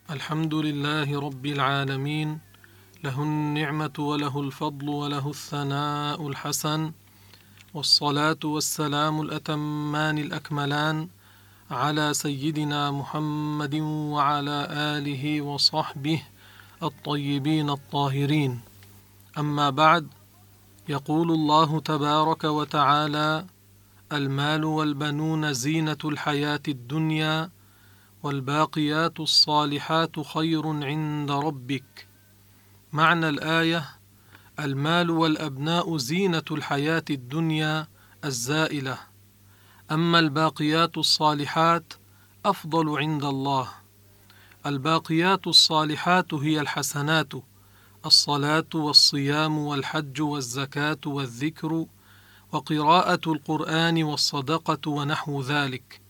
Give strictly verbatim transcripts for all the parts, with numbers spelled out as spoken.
الحمد لله رب العالمين، له النعمة وله الفضل وله الثناء الحسن، والصلاة والسلام الأتمان الأكملان على سيدنا محمد وعلى آله وصحبه الطيبين الطاهرين. أما بعد، يقول الله تبارك وتعالى: المال والبنون زينة الحياة الدنيا والباقيات الصالحات خير عند ربك. معنى الآية: المال والأبناء زينة الحياة الدنيا الزائلة، أما الباقيات الصالحات أفضل عند الله. الباقيات الصالحات هي الحسنات: الصلاة والصيام والحج والزكاة والذكر وقراءة القرآن والصدقة ونحو ذلك.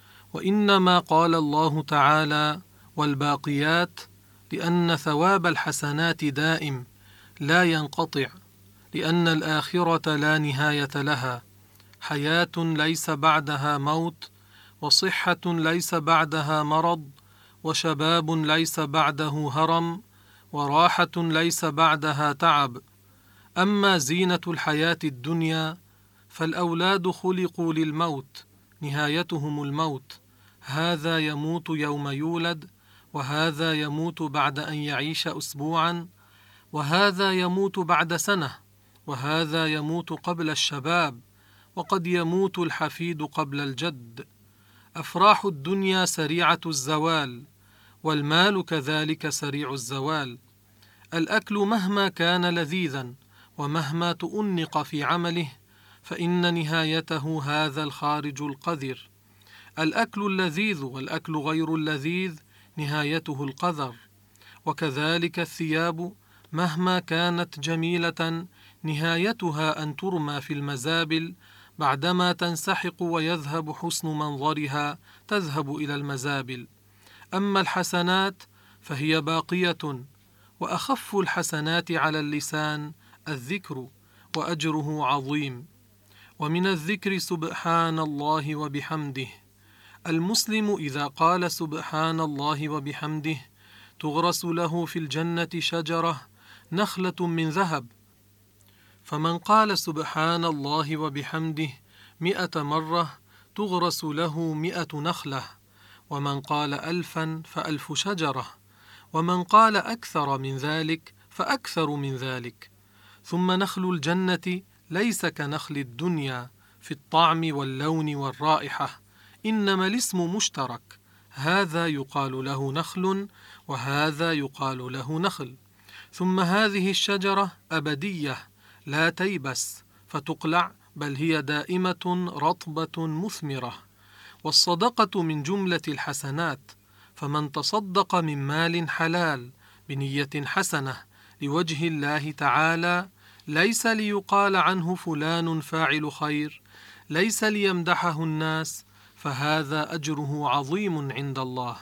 وإنما قال الله تعالى والباقيات لأن ثواب الحسنات دائم لا ينقطع، لأن الآخرة لا نهاية لها، حياة ليس بعدها موت، وصحة ليس بعدها مرض، وشباب ليس بعده هرم، وراحة ليس بعدها تعب. أما زينة الحياة الدنيا فالأولاد خلقوا للموت، نهايتهم الموت، هذا يموت يوم يولد، وهذا يموت بعد أن يعيش أسبوعا، وهذا يموت بعد سنة، وهذا يموت قبل الشباب، وقد يموت الحفيد قبل الجد. أفراح الدنيا سريعة الزوال، والمال كذلك سريع الزوال. الأكل مهما كان لذيذا ومهما تؤنق في عمله فإن نهايته هذا الخارج القذر. الأكل اللذيذ والأكل غير اللذيذ نهايته القذر. وكذلك الثياب مهما كانت جميلة نهايتها أن ترمى في المزابل، بعدما تنسحق ويذهب حسن منظرها تذهب إلى المزابل. أما الحسنات فهي باقية، وأخف الحسنات على اللسان الذكر، وأجره عظيم. ومن الذكر سبحان الله وبحمده. المسلم إذا قال سبحان الله وبحمده تغرس له في الجنة شجرة نخلة من ذهب، فمن قال سبحان الله وبحمده مئة مرة تغرس له مئة نخلة، ومن قال ألفا فألف شجرة، ومن قال أكثر من ذلك فأكثر من ذلك. ثم نخل الجنة ليس كنخل الدنيا في الطعم واللون والرائحة، إنما الاسم مشترك، هذا يقال له نخل وهذا يقال له نخل. ثم هذه الشجرة أبدية لا تيبس فتقلع، بل هي دائمة رطبة مثمرة. والصدقة من جملة الحسنات، فمن تصدق من مال حلال بنية حسنة لوجه الله تعالى، ليس ليقال عنه فلان فاعل خير، ليس ليمدحه الناس، فهذا أجره عظيم عند الله.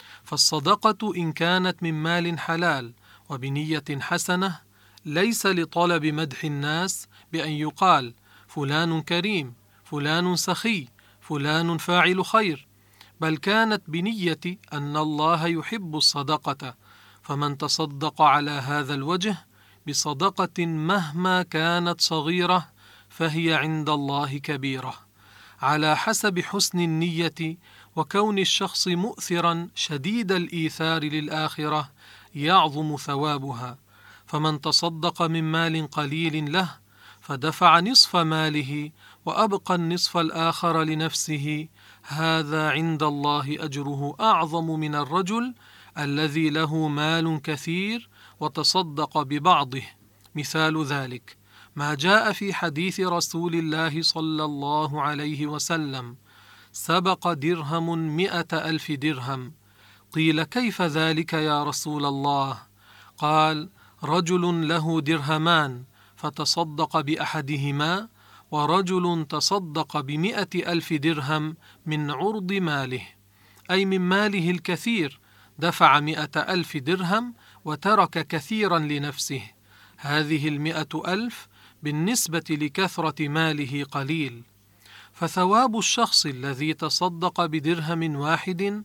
فالصدقة إن كانت من مال حلال وبنية حسنة ليس لطلب مدح الناس بأن يقال فلان كريم، فلان سخي، فلان فاعل خير، بل كانت بنية أن الله يحب الصدقة، فمن تصدق على هذا الوجه بصدقة مهما كانت صغيرة فهي عند الله كبيرة، على حسب حسن النية وكون الشخص مؤثرا شديد الإيثار للآخرة يعظم ثوابها. فمن تصدق من مال قليل له فدفع نصف ماله وأبقى النصف الآخر لنفسه، هذا عند الله أجره أعظم من الرجل الذي له مال كثير وتصدق ببعضه. مثال ذلك ما جاء في حديث رسول الله صلى الله عليه وسلم: سبق درهم مئة ألف درهم. قيل: كيف ذلك يا رسول الله؟ قال: رجل له درهمان فتصدق بأحدهما، ورجل تصدق بمئة ألف درهم من عرض ماله، أي من ماله الكثير، دفع مئة ألف درهم وترك كثيرا لنفسه. هذه المئة ألف بالنسبة لكثرة ماله قليل. فثواب الشخص الذي تصدق بدرهم واحد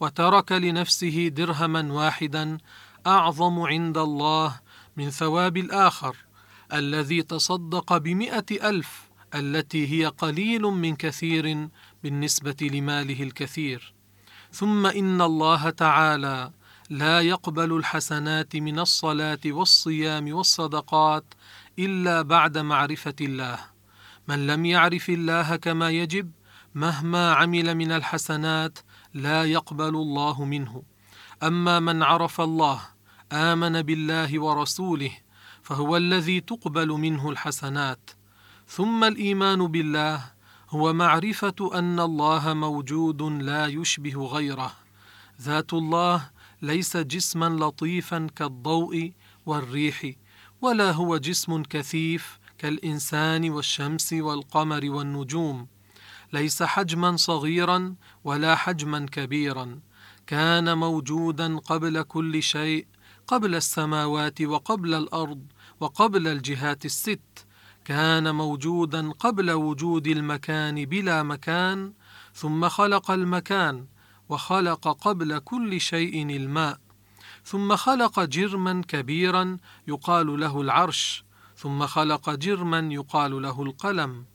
وترك لنفسه درهما واحدا أعظم عند الله من ثواب الآخر الذي تصدق بمئة ألف، التي هي قليل من كثير بالنسبة لماله الكثير. ثم إن الله تعالى لا يقبل الحسنات من الصلاة والصيام والصدقات إلا بعد معرفة الله. من لم يعرف الله كما يجب مهما عمل من الحسنات لا يقبل الله منه. أما من عرف الله آمن بالله ورسوله فهو الذي تقبل منه الحسنات. ثم الإيمان بالله هو معرفة أن الله موجود لا يشبه غيره. ذات الله ليس جسما لطيفا كالضوء والريح، ولا هو جسم كثيف كالإنسان والشمس والقمر والنجوم. ليس حجما صغيرا ولا حجما كبيرا، كان موجودا قبل كل شيء، قبل السماوات وقبل الأرض وقبل الجهات الست. كان موجودا قبل وجود المكان بلا مكان، ثم خلق المكان، وخلق قبل كل شيء الماء، ثم خلق جرما كبيرا يقال له العرش، ثم خلق جرما يقال له القلم.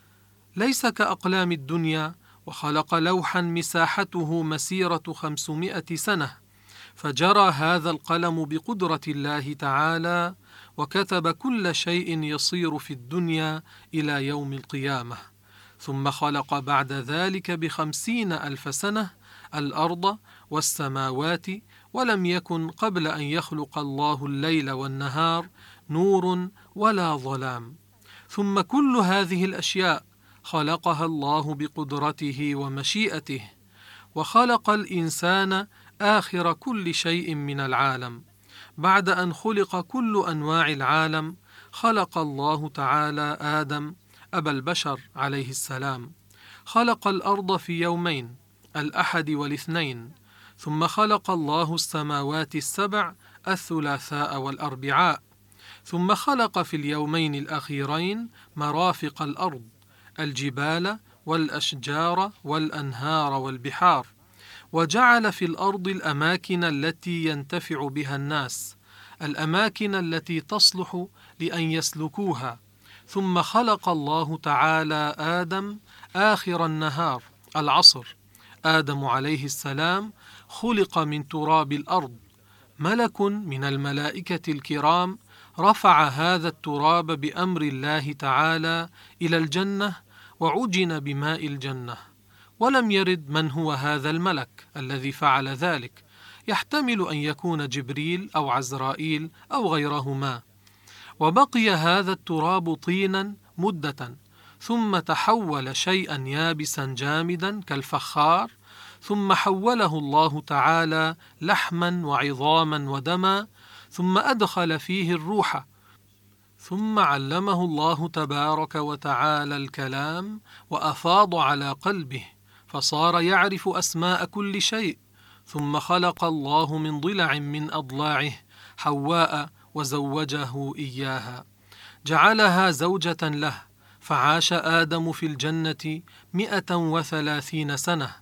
ليس كأقلام الدنيا، وخلق لوحا مساحته مسيرة خمسمائة سنة، فجرى هذا القلم بقدرة الله تعالى وكتب كل شيء يصير في الدنيا إلى يوم القيامة. ثم خلق بعد ذلك بخمسين ألف سنة الأرض والسماوات، ولم يكن قبل أن يخلق الله الليل والنهار نور ولا ظلام. ثم كل هذه الأشياء خلقها الله بقدرته ومشيئته، وخلق الإنسان آخر كل شيء من العالم. بعد أن خلق كل أنواع العالم خلق الله تعالى آدم أبا البشر عليه السلام. خلق الأرض في يومين، الأحد والاثنين، ثم خلق الله السماوات السبع الثلاثاء والأربعاء، ثم خلق في اليومين الأخيرين مرافق الأرض، الجبال والأشجار والأنهار والبحار، وجعل في الأرض الأماكن التي ينتفع بها الناس، الأماكن التي تصلح لأن يسلكوها. ثم خلق الله تعالى آدم آخر النهار، العصر. آدم عليه السلام خلق من تراب الأرض. ملك من الملائكة الكرام رفع هذا التراب بأمر الله تعالى إلى الجنة وعجن بماء الجنة، ولم يرد من هو هذا الملك الذي فعل ذلك. يحتمل أن يكون جبريل أو عزرائيل أو غيرهما. وبقي هذا التراب طينا مدة، ثم تحول شيئا يابسا جامدا كالفخار، ثم حوله الله تعالى لحما وعظاما ودما، ثم أدخل فيه الروح، ثم علمه الله تبارك وتعالى الكلام وأفاض على قلبه، فصار يعرف أسماء كل شيء. ثم خلق الله من ضلع من أضلاعه حواء وزوجه إياها، جعلها زوجة له، فعاش آدم في الجنة مئة وثلاثين سنة.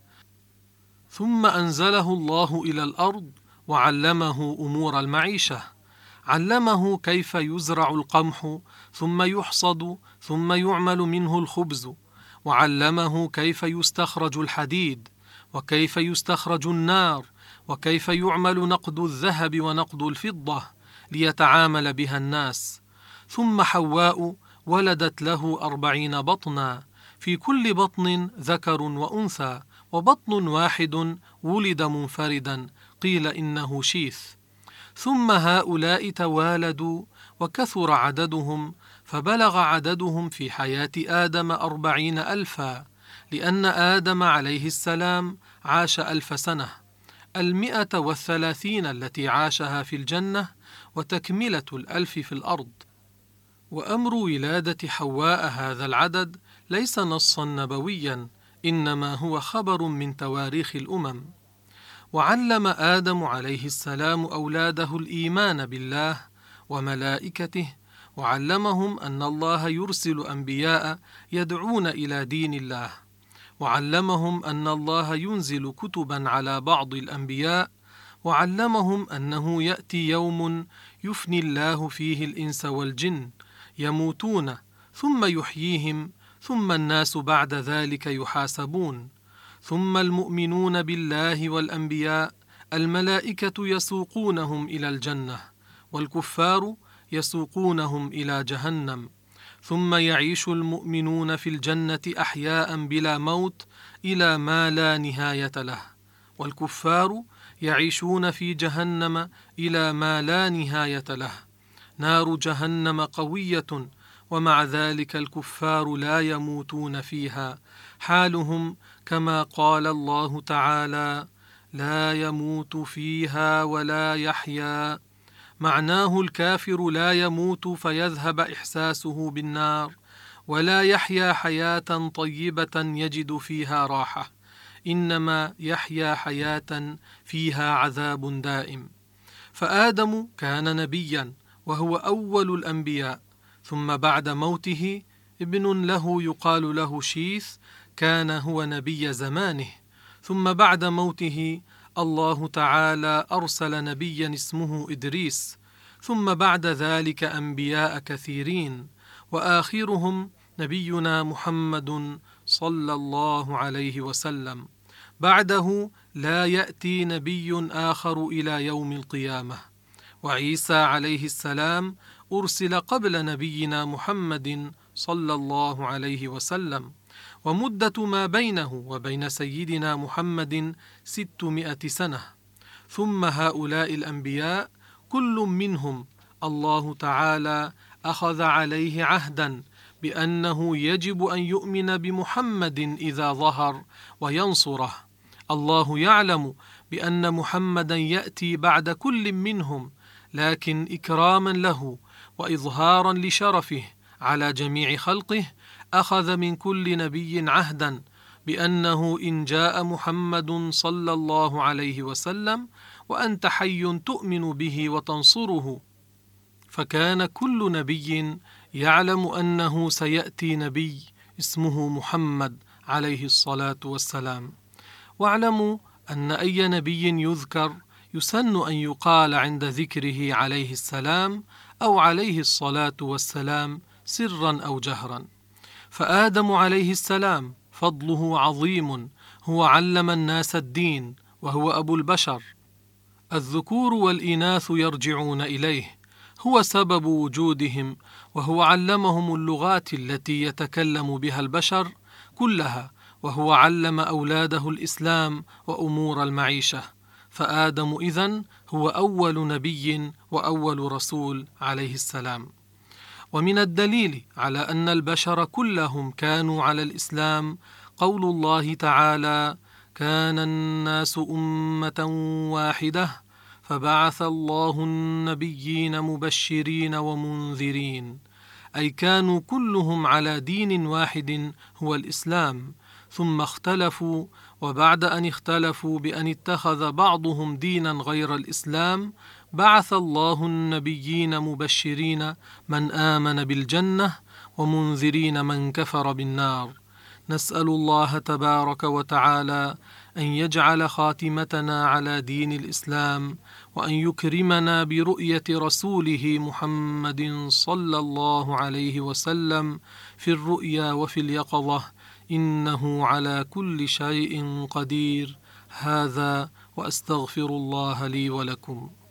ثم أنزله الله إلى الأرض وعلمه أمور المعيشة، علمه كيف يزرع القمح ثم يحصد ثم يعمل منه الخبز، وعلمه كيف يستخرج الحديد، وكيف يستخرج النار، وكيف يعمل نقد الذهب ونقد الفضة ليتعامل بها الناس. ثم حواء ولدت له أربعين بطنا، في كل بطن ذكر وأنثى، وبطن واحد ولد منفردا، قيل إنه شيث. ثم هؤلاء توالدوا وكثر عددهم، فبلغ عددهم في حياة آدم أربعين ألفا، لأن آدم عليه السلام عاش ألف سنة، المئة والثلاثين التي عاشها في الجنة، وتكملة الألف في الأرض. وأمر ولادة حواء هذا العدد ليس نصا نبويا، إنما هو خبر من تواريخ الأمم. وعلم آدم عليه السلام أولاده الإيمان بالله وملائكته، وعلمهم أن الله يرسل أنبياء يدعون إلى دين الله، وعلمهم أن الله ينزل كتبا على بعض الأنبياء، وعلمهم أنه يأتي يوم يفني الله فيه الإنس والجن، يموتون ثم يحييهم، ثم الناس بعد ذلك يحاسبون. ثم المؤمنون بالله والأنبياء الملائكة يسوقونهم إلى الجنة، والكفار يسوقونهم إلى جهنم. ثم يعيش المؤمنون في الجنة أحياء بلا موت إلى ما لا نهاية له، والكفار يعيشون في جهنم إلى ما لا نهاية له. نار جهنم قوية، ومع ذلك الكفار لا يموتون فيها، حالهم كما قال الله تعالى: لا يموت فيها ولا يحيا. معناه الكافر لا يموت فيذهب إحساسه بالنار، ولا يحيا حياة طيبة يجد فيها راحة، إنما يحيا حياة فيها عذاب دائم. فآدم كان نبيا وهو أول الأنبياء، ثم بعد موته ابن له يقال له شيث كان هو نبي زمانه، ثم بعد موته الله تعالى أرسل نبيا اسمه إدريس، ثم بعد ذلك أنبياء كثيرين، وآخرهم نبينا محمد صلى الله عليه وسلم. بعده لا يأتي نبي آخر إلى يوم القيامة. وعيسى عليه السلام أرسل قبل نبينا محمد صلى الله عليه وسلم، ومدة ما بينه وبين سيدنا محمد ستمائة سنة. ثم هؤلاء الأنبياء كل منهم الله تعالى أخذ عليه عهدا بأنه يجب أن يؤمن بمحمد إذا ظهر وينصره. الله يعلم بأن محمدا يأتي بعد كل منهم، لكن إكراما له وإظهارا لشرفه على جميع خلقه أخذ من كل نبي عهدا بأنه إن جاء محمد صلى الله عليه وسلم وأنت حي تؤمن به وتنصره. فكان كل نبي يعلم أنه سيأتي نبي اسمه محمد عليه الصلاة والسلام. واعلموا أن أي نبي يذكر يسن أن يقال عند ذكره عليه السلام أو عليه الصلاة والسلام سرا أو جهرا. فآدم عليه السلام فضله عظيم، هو علم الناس الدين، وهو أبو البشر. الذكور والإناث يرجعون إليه، هو سبب وجودهم، وهو علمهم اللغات التي يتكلم بها البشر كلها، وهو علم أولاده الإسلام وأمور المعيشة. فآدم إذن هو أول نبي وأول رسول عليه السلام. ومن الدليل على أن البشر كلهم كانوا على الإسلام قول الله تعالى: كان الناس أمة واحدة فبعث الله النبيين مبشرين ومنذرين، أي كانوا كلهم على دين واحد هو الإسلام، ثم اختلفوا، وبعد أن اختلفوا بأن اتخذ بعضهم دينا غير الإسلام بعث الله النبيين مبشرين من آمن بالجنة ومنذرين من كفر بالنار. نسأل الله تبارك وتعالى أن يجعل خاتمتنا على دين الإسلام، وأن يكرمنا برؤية رسوله محمد صلى الله عليه وسلم في الرؤيا وفي اليقظة، إنه على كل شيء قدير. هذا وأستغفر الله لي ولكم.